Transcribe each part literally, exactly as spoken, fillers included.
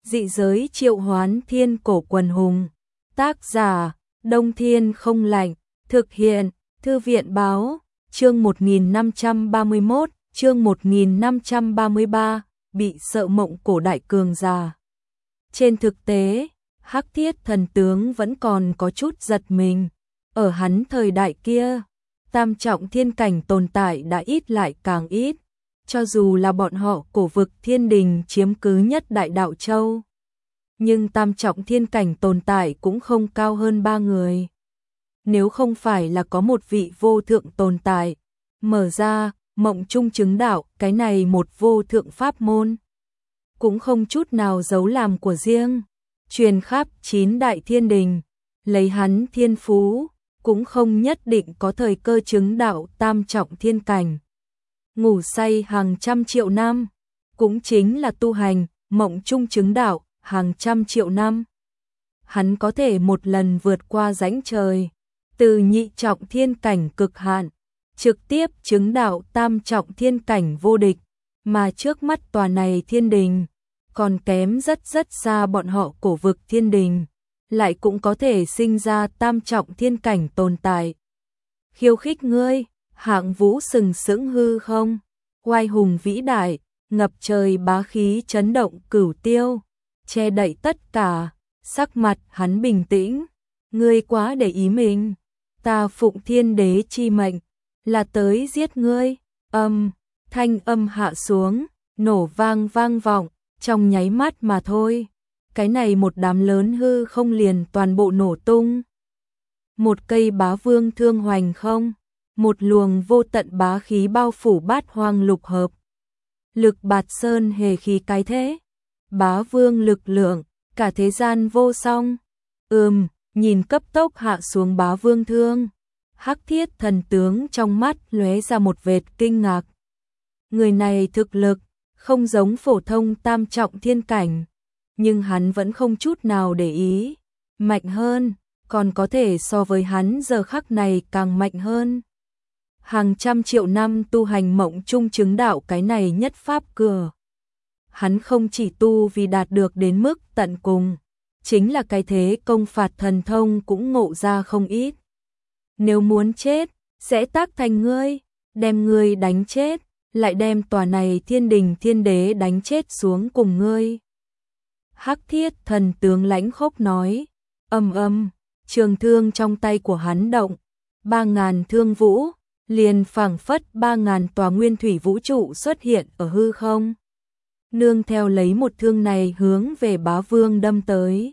Dị giới triệu hoán thiên cổ quần hùng. Tác giả, Đông Thiên không lạnh. Thực hiện, Thư viện báo. Chương một nghìn năm trăm ba mươi mốt, chương một nghìn năm trăm ba mươi ba, bị sợ mộng cổ đại cường giả. Trên thực tế, Hắc Thiết thần tướng vẫn còn có chút giật mình. Ở hắn thời đại kia, tam trọng thiên cảnh tồn tại đã ít lại càng ít. Cho dù là bọn họ cổ vực thiên đình chiếm cứ nhất đại đạo châu, nhưng tam trọng thiên cảnh tồn tại cũng không cao hơn ba người. Nếu không phải là có một vị vô thượng tồn tại, mở ra, mộng trung chứng đạo, cái này một vô thượng pháp môn, cũng không chút nào giấu làm của riêng, truyền khắp chín đại thiên đình, lấy hắn thiên phú, cũng không nhất định có thời cơ chứng đạo tam trọng thiên cảnh. Ngủ say hàng trăm triệu năm, cũng chính là tu hành, mộng trung chứng đạo, hàng trăm triệu năm. Hắn có thể một lần vượt qua rãnh trời, từ nhị trọng thiên cảnh cực hạn, trực tiếp chứng đạo tam trọng thiên cảnh vô địch, mà trước mắt tòa này thiên đình, còn kém rất rất xa bọn họ cổ vực thiên đình, lại cũng có thể sinh ra tam trọng thiên cảnh tồn tại. Khiêu khích ngươi, Hạng Vũ sừng sững hư không, oai hùng vĩ đại, ngập trời bá khí chấn động cửu tiêu, che đậy tất cả, sắc mặt hắn bình tĩnh, ngươi quá để ý mình, ta phụng thiên đế chi mệnh, là tới giết ngươi. Âm, thanh âm hạ xuống, nổ vang vang vọng, trong nháy mắt mà thôi. Cái này một đám lớn hư không liền toàn bộ nổ tung. Một cây bá vương thương hoành không, một luồng vô tận bá khí bao phủ bát hoang lục hợp. Lực bạt sơn hề khí cái thế, bá vương lực lượng, cả thế gian vô song. Ừm, nhìn cấp tốc hạ xuống bá vương thương, Hắc Thiết thần tướng trong mắt lóe ra một vệt kinh ngạc. Người này thực lực không giống phổ thông tam trọng thiên cảnh, nhưng hắn vẫn không chút nào để ý, mạnh hơn, còn có thể so với hắn giờ khắc này càng mạnh hơn. Hàng trăm triệu năm tu hành mộng trung chứng đạo cái này nhất pháp cửa. Hắn không chỉ tu vì đạt được đến mức tận cùng, chính là cái thế công phạt thần thông cũng ngộ ra không ít. Nếu muốn chết, sẽ tác thành ngươi, đem ngươi đánh chết, lại đem tòa này thiên đình thiên đế đánh chết xuống cùng ngươi. Hắc Thiết thần tướng lãnh khốc nói, âm âm, trường thương trong tay của hắn động, ba ngàn thương vũ, liền phảng phất ba ngàn tòa nguyên thủy vũ trụ xuất hiện ở hư không. Nương theo lấy một thương này hướng về bá vương đâm tới.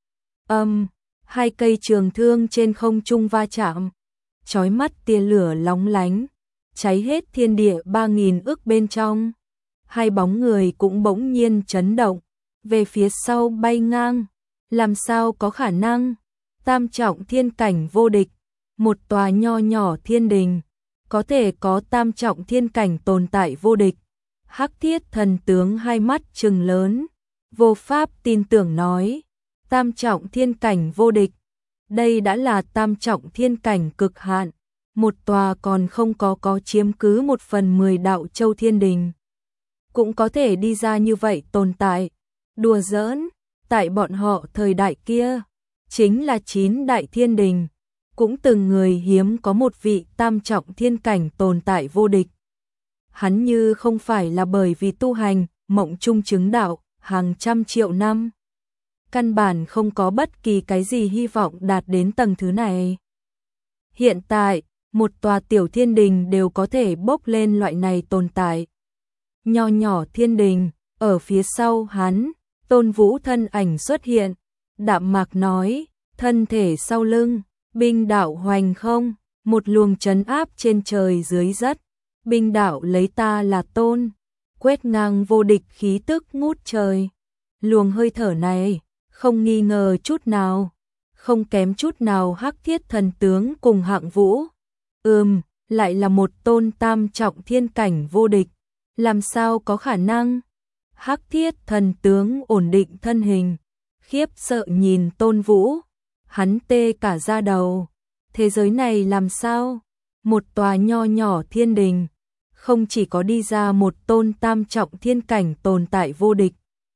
Âm, hai cây trường thương trên không trung va chạm, chói mắt tia lửa lóng lánh, cháy hết thiên địa ba nghìn ức bên trong. Hai bóng người cũng bỗng nhiên chấn động, về phía sau bay ngang, làm sao có khả năng? Tam trọng thiên cảnh vô địch, một tòa nho nhỏ thiên đình, có thể có tam trọng thiên cảnh tồn tại vô địch. Hắc Thiết thần tướng hai mắt trừng lớn, vô pháp tin tưởng nói, tam trọng thiên cảnh vô địch, đây đã là tam trọng thiên cảnh cực hạn, một tòa còn không có có chiếm cứ một phần mười đạo châu thiên đình, cũng có thể đi ra như vậy tồn tại. Đùa giỡn, tại bọn họ thời đại kia, chính là chín đại thiên đình, cũng từng người hiếm có một vị tam trọng thiên cảnh tồn tại vô địch. Hắn như không phải là bởi vì tu hành, mộng trung chứng đạo, hàng trăm triệu năm. Căn bản không có bất kỳ cái gì hy vọng đạt đến tầng thứ này. Hiện tại, một tòa tiểu thiên đình đều có thể bốc lên loại này tồn tại. Nho nhỏ thiên đình, ở phía sau hắn, Tôn Vũ thân ảnh xuất hiện, đạm mạc nói, thân thể sau lưng, binh đạo hoành không, một luồng trấn áp trên trời dưới đất, binh đạo lấy ta là tôn, quét ngang vô địch khí tức ngút trời. Luồng hơi thở này, không nghi ngờ chút nào, không kém chút nào Hắc Thiết thần tướng cùng Hạng Vũ. Ừm, lại là một tôn tam trọng thiên cảnh vô địch, làm sao có khả năng? Hắc Thiết thần tướng ổn định thân hình, khiếp sợ nhìn Tôn Vũ, hắn tê cả da đầu. Thế giới này làm sao? Một tòa nho nhỏ thiên đình, không chỉ có đi ra một tôn tam trọng thiên cảnh tồn tại vô địch,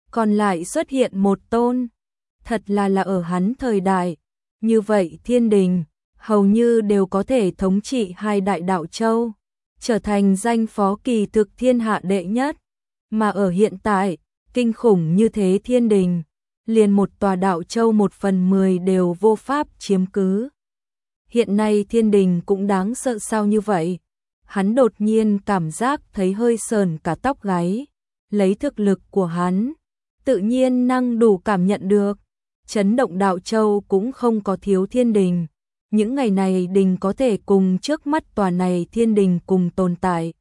còn lại xuất hiện một tôn. Thật là là ở hắn thời đại, như vậy thiên đình hầu như đều có thể thống trị hai đại đạo châu, trở thành danh phó kỳ thực thiên hạ đệ nhất. Mà ở hiện tại, kinh khủng như thế thiên đình, liền một tòa đạo châu một phần mười đều vô pháp chiếm cứ. Hiện nay thiên đình cũng đáng sợ sao như vậy? Hắn đột nhiên cảm giác thấy hơi sờn cả tóc gáy, lấy thực lực của hắn, tự nhiên năng đủ cảm nhận được. Chấn động đạo châu cũng không có thiếu thiên đình. Những ngày này đình có thể cùng trước mắt tòa này thiên đình cùng tồn tại.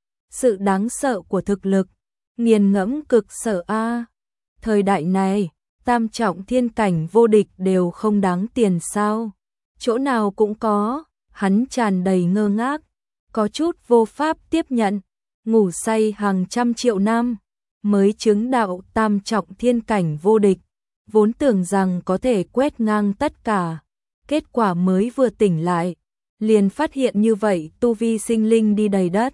Sự đáng sợ của thực lực, nghiền ngẫm cực sợ a. Thời đại này, tam trọng thiên cảnh vô địch đều không đáng tiền sao? Chỗ nào cũng có, hắn tràn đầy ngơ ngác, có chút vô pháp tiếp nhận, ngủ say hàng trăm triệu năm, mới chứng đạo tam trọng thiên cảnh vô địch, vốn tưởng rằng có thể quét ngang tất cả, kết quả mới vừa tỉnh lại, liền phát hiện như vậy tu vi sinh linh đi đầy đất.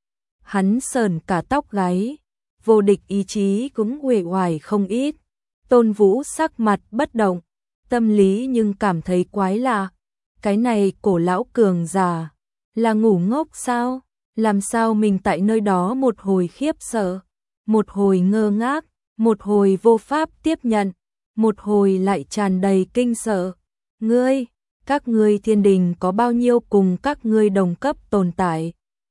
Hắn sờn cả tóc gáy, vô địch ý chí cũng uể oải không ít. Tôn Vũ sắc mặt bất động, tâm lý nhưng cảm thấy quái lạ. Cái này cổ lão cường giả, là ngủ ngốc sao? Làm sao mình tại nơi đó một hồi khiếp sợ, một hồi ngơ ngác, một hồi vô pháp tiếp nhận, một hồi lại tràn đầy kinh sợ. Ngươi, các ngươi thiên đình có bao nhiêu cùng các ngươi đồng cấp tồn tại?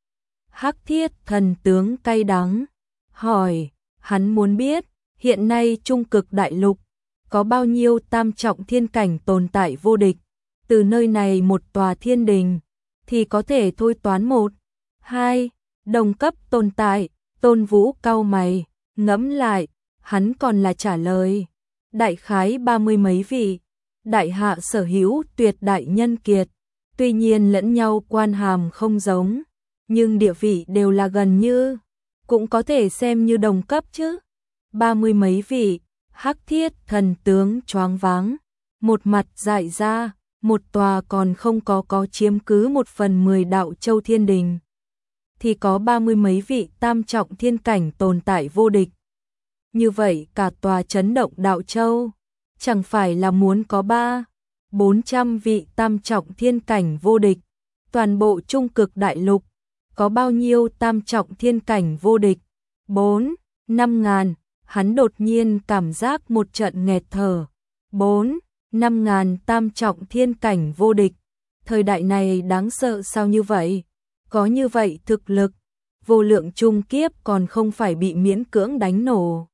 Hắc Thiết thần tướng cay đắng, hỏi, hắn muốn biết, hiện nay trung cực đại lục, có bao nhiêu tam trọng thiên cảnh tồn tại vô địch, từ nơi này một tòa thiên đình, thì có thể thôi toán một, hai, đồng cấp tồn tại. Tôn Vũ cau mày, ngẫm lại, hắn còn là trả lời, đại khái ba mươi mấy vị, đại hạ sở hữu tuyệt đại nhân kiệt, tuy nhiên lẫn nhau quan hàm không giống, nhưng địa vị đều là gần như, cũng có thể xem như đồng cấp chứ. Ba mươi mấy vị, Hắc Thiết thần tướng choáng váng, một mặt dại ra, một tòa còn không có có chiếm cứ một phần mười đạo châu thiên đình, thì có ba mươi mấy vị tam trọng thiên cảnh tồn tại vô địch. Như vậy cả tòa chấn động đạo châu, chẳng phải là muốn có ba, bốn trăm vị tam trọng thiên cảnh vô địch. Toàn bộ trung cực đại lục, có bao nhiêu tam trọng thiên cảnh vô địch? Bốn, năm ngàn. Hắn đột nhiên cảm giác một trận nghẹt thở. Bốn, năm ngàn tam trọng thiên cảnh vô địch. Thời đại này đáng sợ sao như vậy? Có như vậy thực lực, vô lượng trung kiếp còn không phải bị miễn cưỡng đánh nổ.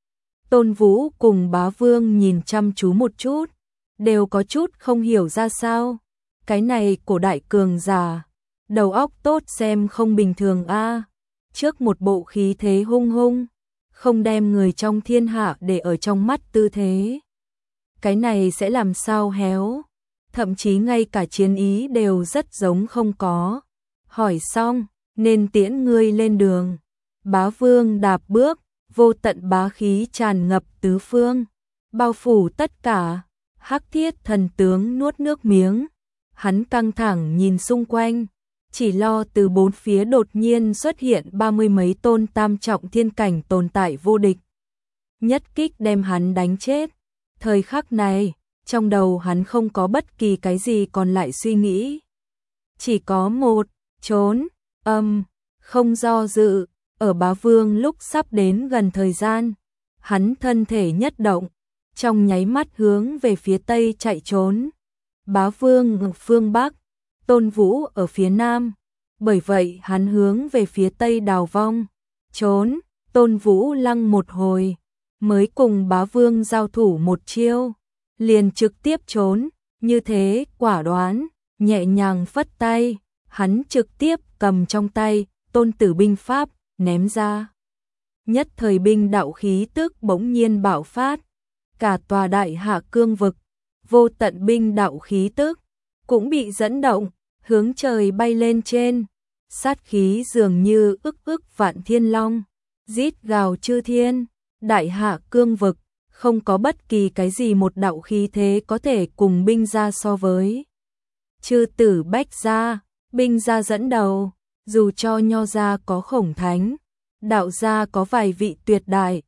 Tôn Vũ cùng Bá Vương nhìn chăm chú một chút, đều có chút không hiểu ra sao. Cái này cổ đại cường giả, đầu óc tốt xem không bình thường a. Trước một bộ khí thế hung hung, không đem người trong thiên hạ để ở trong mắt tư thế. Cái này sẽ làm sao héo, thậm chí ngay cả chiến ý đều rất giống không có. Hỏi xong, nên tiễn ngươi lên đường. Bá Vương đạp bước, vô tận bá khí tràn ngập tứ phương, bao phủ tất cả. Hắc Thiết thần tướng nuốt nước miếng, hắn căng thẳng nhìn xung quanh, chỉ lo từ bốn phía đột nhiên xuất hiện ba mươi mấy tôn tam trọng thiên cảnh tồn tại vô địch, nhất kích đem hắn đánh chết. Thời khắc này, trong đầu hắn không có bất kỳ cái gì còn lại suy nghĩ, chỉ có một, trốn, âm, không do dự. Ở Bá Vương lúc sắp đến gần thời gian, hắn thân thể nhất động, trong nháy mắt hướng về phía tây chạy trốn. Bá Vương ở phương Bắc, Tôn Vũ ở phía Nam, bởi vậy hắn hướng về phía tây đào vong, trốn. Tôn Vũ lăng một hồi, mới cùng Bá Vương giao thủ một chiêu, liền trực tiếp trốn, như thế quả đoán, nhẹ nhàng phất tay, hắn trực tiếp cầm trong tay Tôn Tử binh pháp, ném ra. Nhất thời binh đạo khí tức bỗng nhiên bạo phát, cả tòa đại hạ cương vực, vô tận binh đạo khí tức cũng bị dẫn động, hướng trời bay lên trên, sát khí dường như ức ức vạn thiên long, rít gào chư thiên. Đại hạ cương vực, không có bất kỳ cái gì một đạo khí thế có thể cùng binh gia so với. Chư tử bách gia, binh gia dẫn đầu, dù cho nho gia có khổng thánh, đạo gia có vài vị tuyệt đại,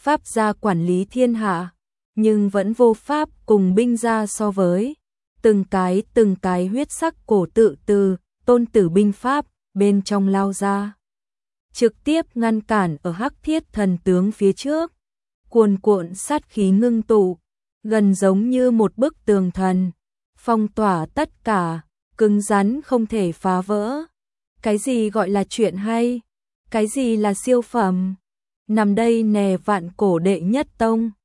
pháp gia quản lý thiên hạ, nhưng vẫn vô pháp cùng binh gia so với. Từng cái từng cái huyết sắc cổ tự từ Tôn Tử binh pháp bên trong lao ra, trực tiếp ngăn cản ở Hắc Thiết thần tướng phía trước. Cuồn cuộn sát khí ngưng tụ, gần giống như một bức tường thần, phong tỏa tất cả, cứng rắn không thể phá vỡ. Cái gì gọi là chuyện hay? Cái gì là siêu phẩm? Nằm đây nè vạn cổ đệ nhất tông.